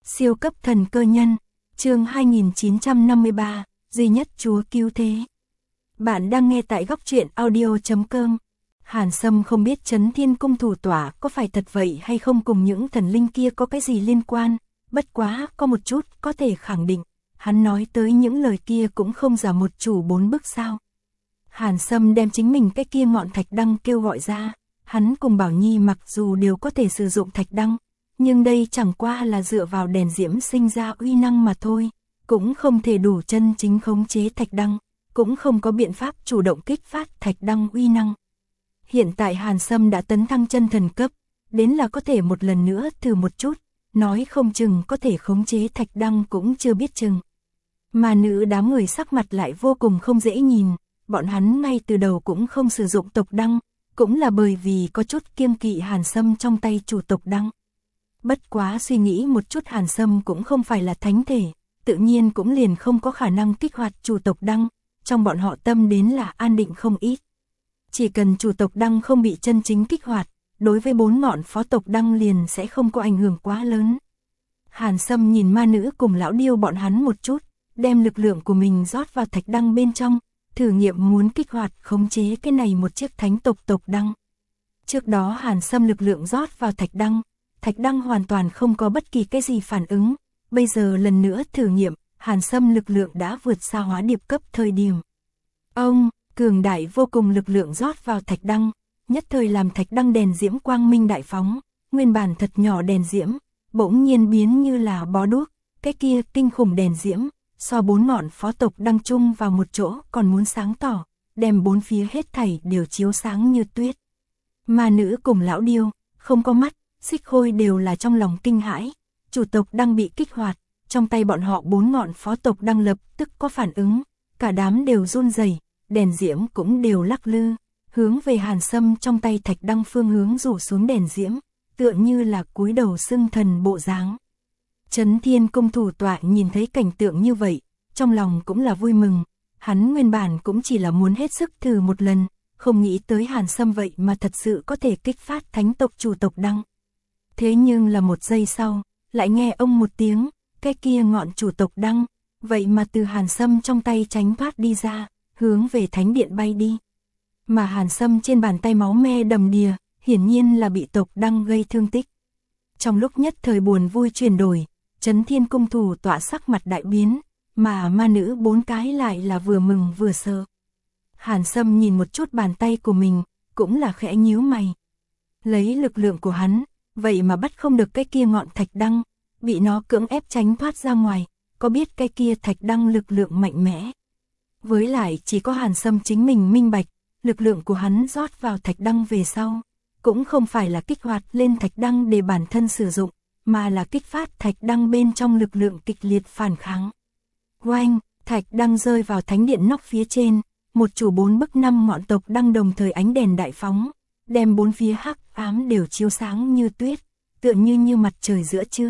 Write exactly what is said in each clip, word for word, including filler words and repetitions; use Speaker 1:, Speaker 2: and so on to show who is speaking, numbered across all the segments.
Speaker 1: Siêu cấp thần cơ nhân, chương hai nghìn chín trăm năm mươi ba, duy nhất Chúa cứu thế. Bạn đang nghe tại góc truyện audio chấm com. Hàn Sâm không biết Chấn Thiên Cung thủ tỏa có phải thật vậy hay không, cùng những thần linh kia có cái gì liên quan, bất quá có một chút có thể khẳng định, hắn nói tới những lời kia cũng không giả một chủ bốn bức sao. Hàn Sâm đem chính mình cái kia ngọn thạch đăng kêu gọi ra, hắn cùng Bảo Nhi mặc dù đều có thể sử dụng thạch đăng, nhưng đây chẳng qua là dựa vào đèn diễm sinh ra uy năng mà thôi, cũng không thể đủ chân chính khống chế thạch đăng, cũng không có biện pháp chủ động kích phát thạch đăng uy năng. Hiện tại Hàn Sâm đã tấn thăng chân thần cấp, đến là có thể một lần nữa thử một chút, nói không chừng có thể khống chế thạch đăng cũng chưa biết chừng. Mà nữ đám người sắc mặt lại vô cùng không dễ nhìn, bọn hắn ngay từ đầu cũng không sử dụng tộc đăng, cũng là bởi vì có chút kiêng kỵ Hàn Sâm trong tay chủ tộc đăng. Bất quá suy nghĩ một chút, Hàn Sâm cũng không phải là thánh thể, tự nhiên cũng liền không có khả năng kích hoạt chủ tộc đăng, trong bọn họ tâm đến là an định không ít. Chỉ cần chủ tộc đăng không bị chân chính kích hoạt, đối với bốn ngọn phó tộc đăng liền sẽ không có ảnh hưởng quá lớn. Hàn Sâm nhìn ma nữ cùng lão điêu bọn hắn một chút, đem lực lượng của mình rót vào thạch đăng bên trong, thử nghiệm muốn kích hoạt khống chế cái này một chiếc thánh tộc tộc đăng. Trước đó Hàn Sâm lực lượng rót vào thạch đăng, thạch đăng hoàn toàn không có bất kỳ cái gì phản ứng, bây giờ lần nữa thử nghiệm, Hàn Sâm lực lượng đã vượt xa hóa điệp cấp thời điểm. Ông, cường đại vô cùng lực lượng rót vào thạch đăng, nhất thời làm thạch đăng đèn diễm quang minh đại phóng, nguyên bản thật nhỏ đèn diễm, bỗng nhiên biến như là bó đuốc, cái kia kinh khủng đèn diễm, so bốn ngọn phó tộc đăng chung vào một chỗ còn muốn sáng tỏ, đem bốn phía hết thảy đều chiếu sáng như tuyết. Ma nữ cùng lão điêu, không có mắt, Xích Khôi đều là trong lòng kinh hãi, chủ tộc đăng bị kích hoạt, trong tay bọn họ bốn ngọn phó tộc đăng lập tức có phản ứng, cả đám đều run rẩy, đèn diễm cũng đều lắc lư, hướng về Hàn Sâm trong tay thạch đăng phương hướng rủ xuống đèn diễm, tựa như là cúi đầu xưng thần bộ dáng. Chấn Thiên Cung thủ tọa nhìn thấy cảnh tượng như vậy, trong lòng cũng là vui mừng, hắn nguyên bản cũng chỉ là muốn hết sức thử một lần, không nghĩ tới Hàn Sâm vậy mà thật sự có thể kích phát thánh tộc chủ tộc đăng. Thế nhưng là một giây sau, lại nghe ông một tiếng, cái kia ngọn chủ tộc đăng, vậy mà từ Hàn Sâm trong tay tránh thoát đi ra, hướng về thánh điện bay đi. Mà Hàn Sâm trên bàn tay máu me đầm đìa, hiển nhiên là bị tộc đăng gây thương tích. Trong lúc nhất thời buồn vui chuyển đổi, Chấn Thiên Cung thủ tọa sắc mặt đại biến, mà ma nữ bốn cái lại là vừa mừng vừa sợ. Hàn Sâm nhìn một chút bàn tay của mình, cũng là khẽ nhíu mày. Lấy lực lượng của hắn, vậy mà bắt không được cái kia ngọn thạch đăng, bị nó cưỡng ép tránh thoát ra ngoài, có biết cái kia thạch đăng lực lượng mạnh mẽ. Với lại chỉ có Hàn Sâm chính mình minh bạch, lực lượng của hắn rót vào thạch đăng về sau, cũng không phải là kích hoạt lên thạch đăng để bản thân sử dụng, mà là kích phát thạch đăng bên trong lực lượng kịch liệt phản kháng. Oanh, thạch đăng rơi vào thánh điện nóc phía trên, một chủ bốn bức năm ngọn tộc đăng đồng thời ánh đèn đại phóng, đem bốn phía hắc ám đều chiếu sáng như tuyết, tựa như như mặt trời giữa trưa.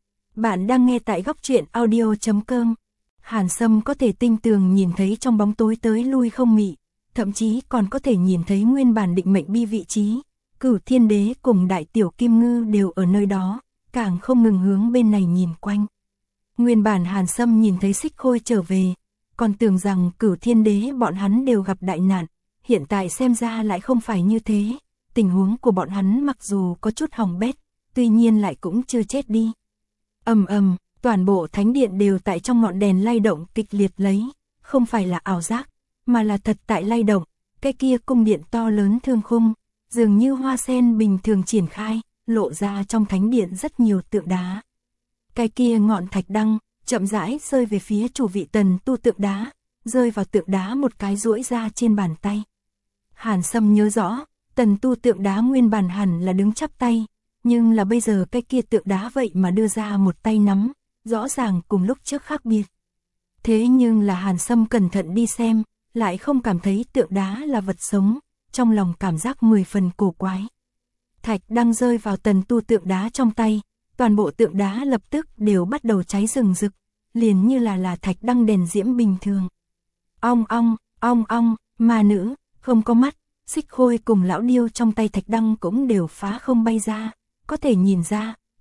Speaker 1: Bạn đang nghe tại góc truyện audio chấm com. Hàn Sâm có thể tinh tường nhìn thấy trong bóng tối tới lui không mị, thậm chí còn có thể nhìn thấy nguyên bản định mệnh bi vị trí, Cửu Thiên Đế cùng Đại Tiểu Kim Ngư đều ở nơi đó, càng không ngừng hướng bên này nhìn quanh. Nguyên bản Hàn Sâm nhìn thấy Xích Khôi trở về, còn tưởng rằng Cửu Thiên Đế bọn hắn đều gặp đại nạn, hiện tại xem ra lại không phải như thế, tình huống của bọn hắn mặc dù có chút hỏng bét, tuy nhiên lại cũng chưa chết đi. Ầm ầm, toàn bộ thánh điện đều tại trong ngọn đèn lay động kịch liệt lấy, không phải là ảo giác, mà là thật tại lay động, cái kia cung điện to lớn thương khung, dường như hoa sen bình thường triển khai, lộ ra trong thánh điện rất nhiều tượng đá. Cái kia ngọn thạch đăng, chậm rãi rơi về phía chủ vị tần tu tượng đá, rơi vào tượng đá một cái duỗi ra trên bàn tay. Hàn Sâm nhớ rõ, tần tu tượng đá nguyên bản hẳn là đứng chắp tay, nhưng là bây giờ cái kia tượng đá vậy mà đưa ra một tay nắm, rõ ràng cùng lúc trước khác biệt. Thế nhưng là Hàn Sâm cẩn thận đi xem, lại không cảm thấy tượng đá là vật sống, trong lòng cảm giác mười phần cổ quái. Thạch đăng rơi vào tần tu tượng đá trong tay, toàn bộ tượng đá lập tức đều bắt đầu cháy rừng rực, liền như là là thạch đăng đèn diễm bình thường. Ong ong, ong ong, ma nữ, không có mắt, Xích Khôi cùng lão điêu trong tay thạch đăng cũng đều phá không bay ra, có thể nhìn ra,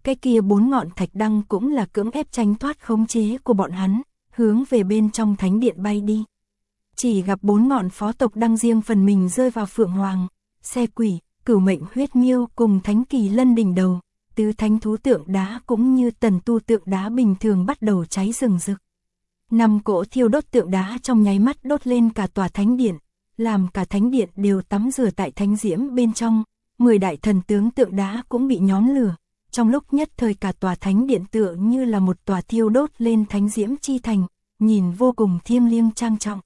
Speaker 1: cái kia bốn ngọn thạch đăng cũng là cưỡng ép tránh thoát khống chế của bọn hắn, hướng về bên trong thánh điện bay đi. Chỉ gặp bốn ngọn phó tộc đăng riêng phần mình rơi vào Phượng Hoàng, Xe Quỷ, Cửu Mệnh Huyết Miêu cùng Thánh Kỳ Lân đỉnh đầu, tứ thánh thú tượng đá cũng như tần tu tượng đá bình thường bắt đầu cháy rừng rực. Năm cỗ thiêu đốt tượng đá trong nháy mắt đốt lên cả tòa thánh điện, làm cả thánh điện đều tắm rửa tại thánh diễm bên trong, mười đại thần tướng tượng đá cũng bị nhóm lửa. Trong lúc nhất thời cả tòa thánh điện tựa như là một tòa thiêu đốt lên thánh diễm chi thành, nhìn vô cùng thiêng liêng trang trọng.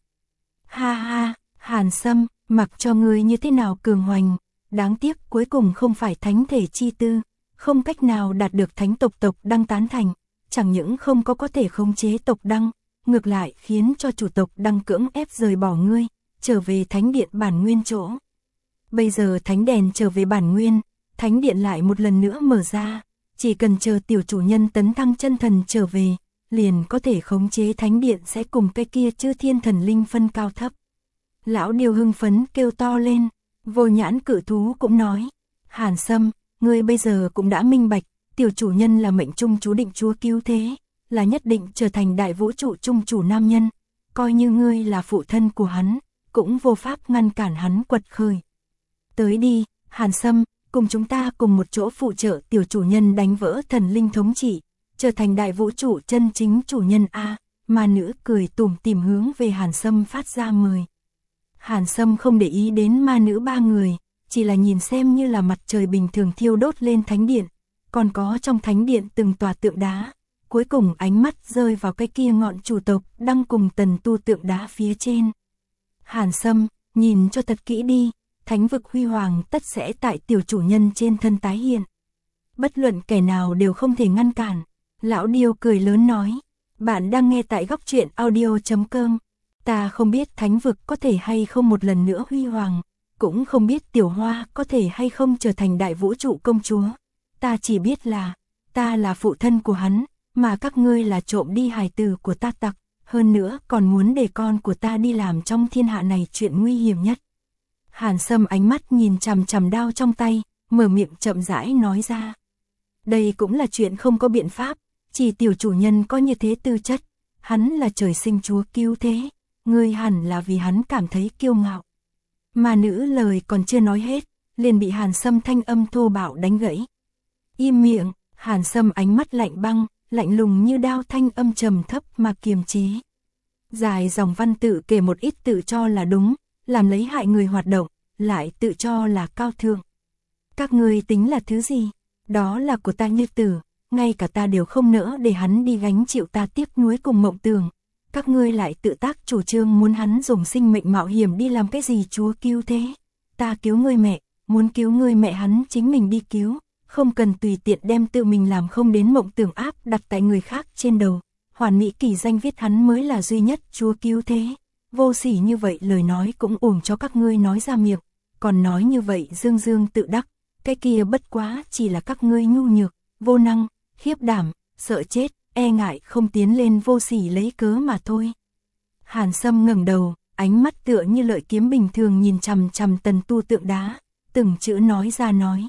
Speaker 1: Ha ha, Hàn Sâm, mặc cho ngươi như thế nào cường hoành, đáng tiếc cuối cùng không phải thánh thể chi tư, không cách nào đạt được thánh tộc tộc đăng tán thành, chẳng những không có có thể khống chế tộc đăng, ngược lại khiến cho chủ tộc đăng cưỡng ép rời bỏ ngươi, trở về thánh điện bản nguyên chỗ. Bây giờ thánh đèn trở về bản nguyên, thánh điện lại một lần nữa mở ra, chỉ cần chờ tiểu chủ nhân tấn thăng chân thần trở về, liền có thể khống chế thánh điện sẽ cùng cái kia chư thiên thần linh phân cao thấp. Lão Điêu hưng phấn kêu to lên, Vô Nhãn cự thú cũng nói, Hàn Sâm, ngươi bây giờ cũng đã minh bạch, tiểu chủ nhân là mệnh trung chú định chúa cứu thế, là nhất định trở thành đại vũ trụ trung chủ nam nhân, coi như ngươi là phụ thân của hắn, cũng vô pháp ngăn cản hắn quật khởi. Tới đi, Hàn Sâm, cùng chúng ta cùng một chỗ phụ trợ tiểu chủ nhân đánh vỡ thần linh thống trị, trở thành đại vũ trụ chân chính chủ nhân a. Ma nữ cười tủm tỉm hướng về Hàn Sâm phát ra mời. Hàn Sâm không để ý đến ma nữ ba người, chỉ là nhìn xem như là mặt trời bình thường thiêu đốt lên thánh điện, còn có trong thánh điện từng tòa tượng đá, cuối cùng ánh mắt rơi vào cái kia ngọn chủ tộc đang cùng tần tu tượng đá phía trên. Hàn Sâm, nhìn cho thật kỹ đi, thánh vực huy hoàng tất sẽ tại tiểu chủ nhân trên thân tái hiện. Bất luận kẻ nào đều không thể ngăn cản. Lão Điêu cười lớn nói, bạn đang nghe tại góc truyện audio chấm com. Ta không biết thánh vực có thể hay không một lần nữa huy hoàng, cũng không biết tiểu hoa có thể hay không trở thành đại vũ trụ công chúa. Ta chỉ biết là, ta là phụ thân của hắn, mà các ngươi là trộm đi hài tử của ta tặc, hơn nữa còn muốn để con của ta đi làm trong thiên hạ này chuyện nguy hiểm nhất. Hàn Sâm ánh mắt nhìn chằm chằm đao trong tay, mở miệng chậm rãi nói ra. Đây cũng là chuyện không có biện pháp, chỉ tiểu chủ nhân có như thế tư chất, hắn là trời sinh chúa cứu thế, ngươi hẳn là vì hắn cảm thấy kiêu ngạo. Mà nữ lời còn chưa nói hết, liền bị Hàn Sâm thanh âm thô bạo đánh gãy. Im miệng, Hàn Sâm ánh mắt lạnh băng, lạnh lùng như đao, thanh âm trầm thấp mà kiềm chế. Dài dòng văn tự kể một ít tự cho là đúng, làm lấy hại người hoạt động, lại tự cho là cao thượng. Các ngươi tính là thứ gì? Đó là của ta Như Tử, ngay cả ta đều không nỡ để hắn đi gánh chịu ta tiếc nuối cùng mộng tưởng. Các ngươi lại tự tác chủ trương muốn hắn dùng sinh mệnh mạo hiểm đi làm cái gì chúa cứu thế? Ta cứu ngươi mẹ, muốn cứu ngươi mẹ hắn chính mình đi cứu, không cần tùy tiện đem tự mình làm không đến mộng tưởng áp đặt tại người khác trên đầu. Hoàn mỹ kỳ danh viết hắn mới là duy nhất chúa cứu thế. Vô sỉ như vậy lời nói cũng uổng cho các ngươi nói ra miệng, còn nói như vậy dương dương tự đắc, cái kia bất quá chỉ là các ngươi nhu nhược, vô năng, khiếp đảm, sợ chết, e ngại không tiến lên vô sỉ lấy cớ mà thôi. Hàn Sâm ngẩng đầu, ánh mắt tựa như lợi kiếm bình thường nhìn chằm chằm tần tu tượng đá, từng chữ nói ra nói.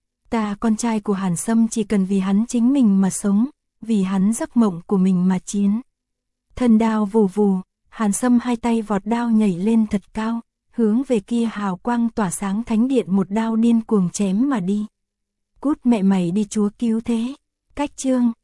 Speaker 1: Ta con trai của Hàn Sâm chỉ cần vì hắn chính mình mà sống, vì hắn giấc mộng của mình mà chiến. Thần đao vù vù, Hàn Sâm hai tay vọt đao nhảy lên thật cao, hướng về kia hào quang tỏa sáng thánh điện một đao điên cuồng chém mà đi. Cút mẹ mày đi chúa cứu thế. Cách chương